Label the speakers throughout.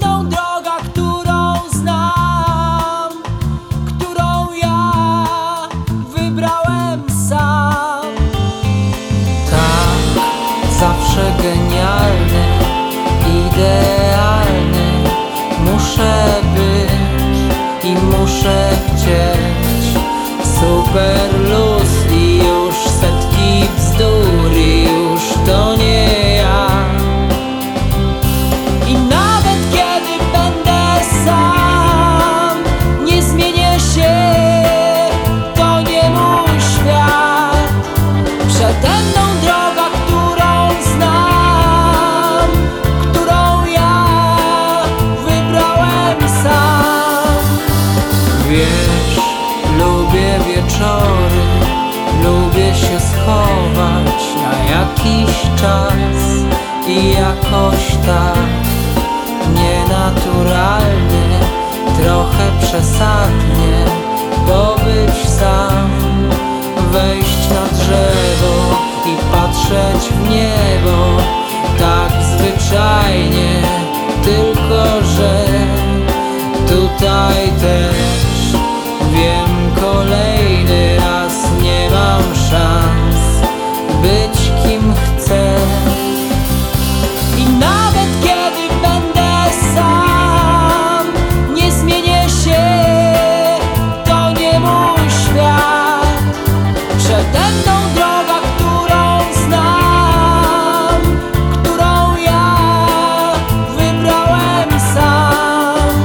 Speaker 1: będą droga, którą znam, którą ja wybrałem sam. Tak, zawsze genialny, idealny muszę być i muszę chcieć. Super luz i już setki bzdur i już to nie ja. I nawet kiedy będę sam, nie zmienię się, to nie mój świat. Przede mną droga, którą znam, którą ja wybrałem sam. Wiesz, lubię wieczory, lubię się schować na jakiś czas i jakoś tak nienaturalnie, trochę przesadnie pobyć sam, wejść na drzewo i patrzeć w niebo, tak zwyczajnie, tylko że tutaj też wiem, kolejny raz nie mam szans być kim chcę. I nawet kiedy będę sam, nie zmienię się, to nie mój świat. Przede mną droga, którą znam, którą ja wybrałem sam.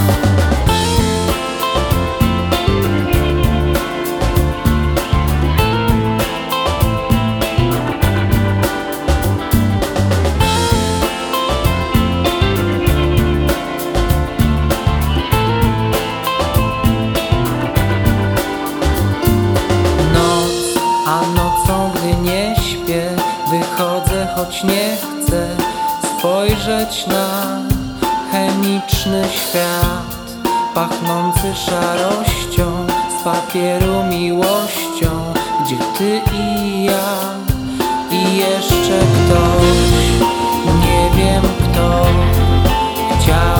Speaker 1: A nocą, gdy nie śpię, wychodzę, choć nie chcę spojrzeć na chemiczny świat, pachnący szarością, z papieru miłością, gdzie ty i ja i jeszcze ktoś, nie wiem kto, chciał